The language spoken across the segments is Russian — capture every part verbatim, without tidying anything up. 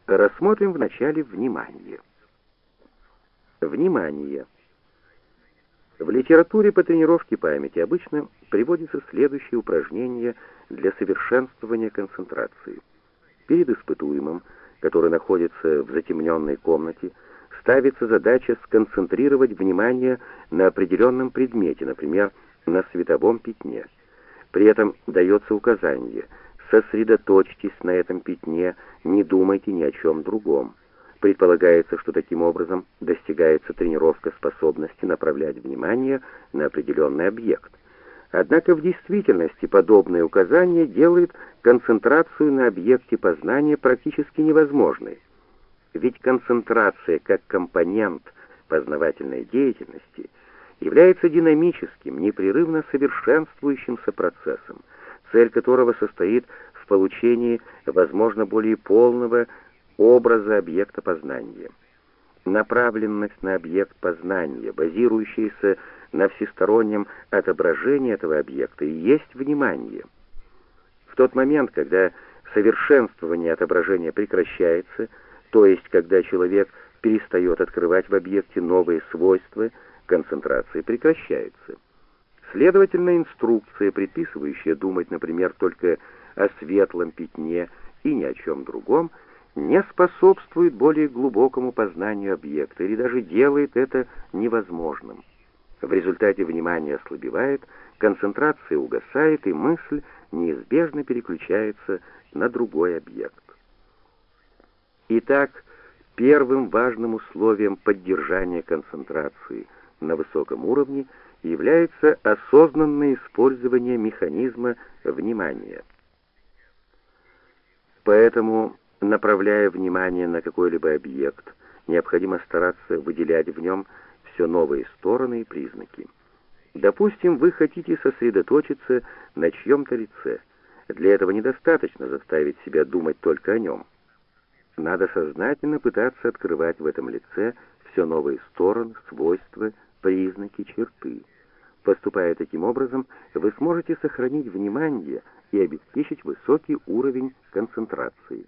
Рассмотрим вначале внимание. Внимание. В литературе по тренировке памяти обычно приводится следующее упражнение для совершенствования концентрации. Перед испытуемым, который находится в затемненной комнате, ставится задача сконцентрировать внимание на определенном предмете, например, на световом пятне. При этом дается указание: сосредоточьтесь на этом пятне, не думайте ни о чем другом. Предполагается, что таким образом достигается тренировка способности направлять внимание на определенный объект. Однако в действительности подобное указание делает концентрацию на объекте познания практически невозможной. Ведь концентрация как компонент познавательной деятельности является динамическим, непрерывно совершенствующимся процессом, цель которого состоит в получении, возможно, более полного образа объекта познания. Направленность на объект познания, базирующаяся на всестороннем отображении этого объекта, и есть внимание. В тот момент, когда совершенствование отображения прекращается, то есть когда человек перестает открывать в объекте новые свойства, концентрация прекращается. Следовательно, инструкция, предписывающая думать, например, только о светлом пятне и ни о чем другом, не способствует более глубокому познанию объекта или даже делает это невозможным. В результате внимание ослабевает, концентрация угасает, и мысль неизбежно переключается на другой объект. Итак, первым важным условием поддержания концентрации на высоком уровне является осознанное использование механизма внимания. Поэтому, направляя внимание на какой-либо объект, необходимо стараться выделять в нем все новые стороны и признаки. Допустим, вы хотите сосредоточиться на чьем-то лице. Для этого недостаточно заставить себя думать только о нем. Надо сознательно пытаться открывать в этом лице все новые стороны, свойства, признаки, черты. Поступая таким образом, вы сможете сохранить внимание и обеспечить высокий уровень концентрации.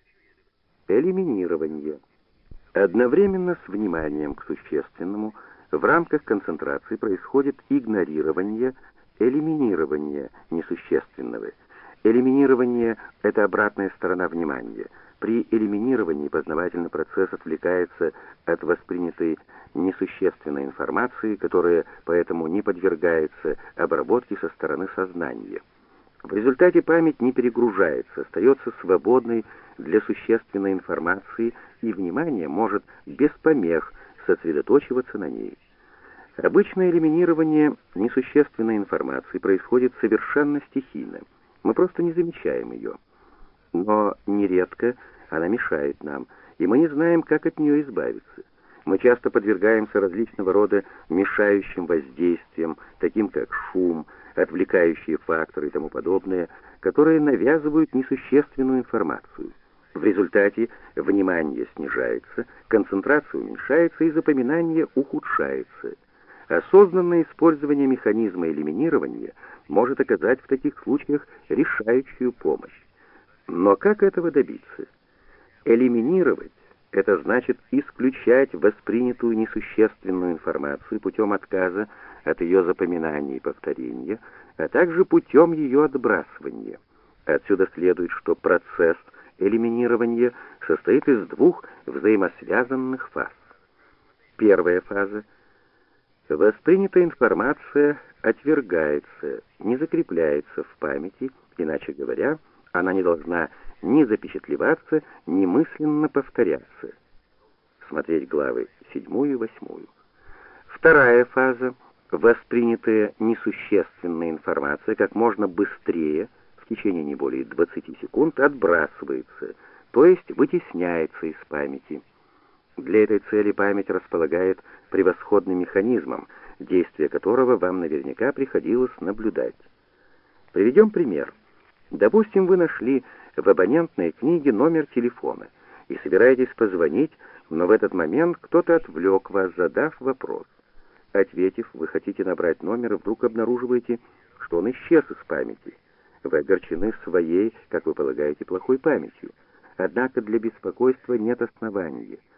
Элиминирование. Одновременно с вниманием к существенному в рамках концентрации происходит игнорирование, элиминирование несущественного. Элиминирование — это обратная сторона внимания. При элиминировании познавательный процесс отвлекается от воспринятой несущественной информации, которая поэтому не подвергается обработке со стороны сознания. В результате память не перегружается, остается свободной для существенной информации, и внимание может без помех сосредоточиваться на ней. Обычное элиминирование несущественной информации происходит совершенно стихийно. Мы просто не замечаем ее. Но нередко она мешает нам, и мы не знаем, как от нее избавиться. Мы часто подвергаемся различного рода мешающим воздействиям, таким как шум, отвлекающие факторы и тому подобное, которые навязывают несущественную информацию. В результате внимание снижается, концентрация уменьшается и запоминание ухудшается. Осознанное использование механизма элиминирования может оказать в таких случаях решающую помощь. Но как этого добиться? Элиминировать — это значит исключать воспринятую несущественную информацию путем отказа от ее запоминания и повторения, а также путем ее отбрасывания. Отсюда следует, что процесс элиминирования состоит из двух взаимосвязанных фаз. Первая фаза — воспринятая информация отвергается, не закрепляется в памяти, иначе говоря, она не должна ни запечатлеваться, ни мысленно повторяться. Смотреть главы седьмую и восьмую. Вторая фаза — воспринятая несущественная информация как можно быстрее, в течение не более двадцати секунд, отбрасывается, то есть вытесняется из памяти. Для этой цели память располагает превосходным механизмом, действие которого вам наверняка приходилось наблюдать. Приведем пример. Допустим, вы нашли в абонентной книге номер телефона и собираетесь позвонить, но в этот момент кто-то отвлек вас, задав вопрос. Ответив, вы хотите набрать номер, и вдруг обнаруживаете, что он исчез из памяти. Вы огорчены своей, как вы полагаете, плохой памятью. Однако для беспокойства нет основания.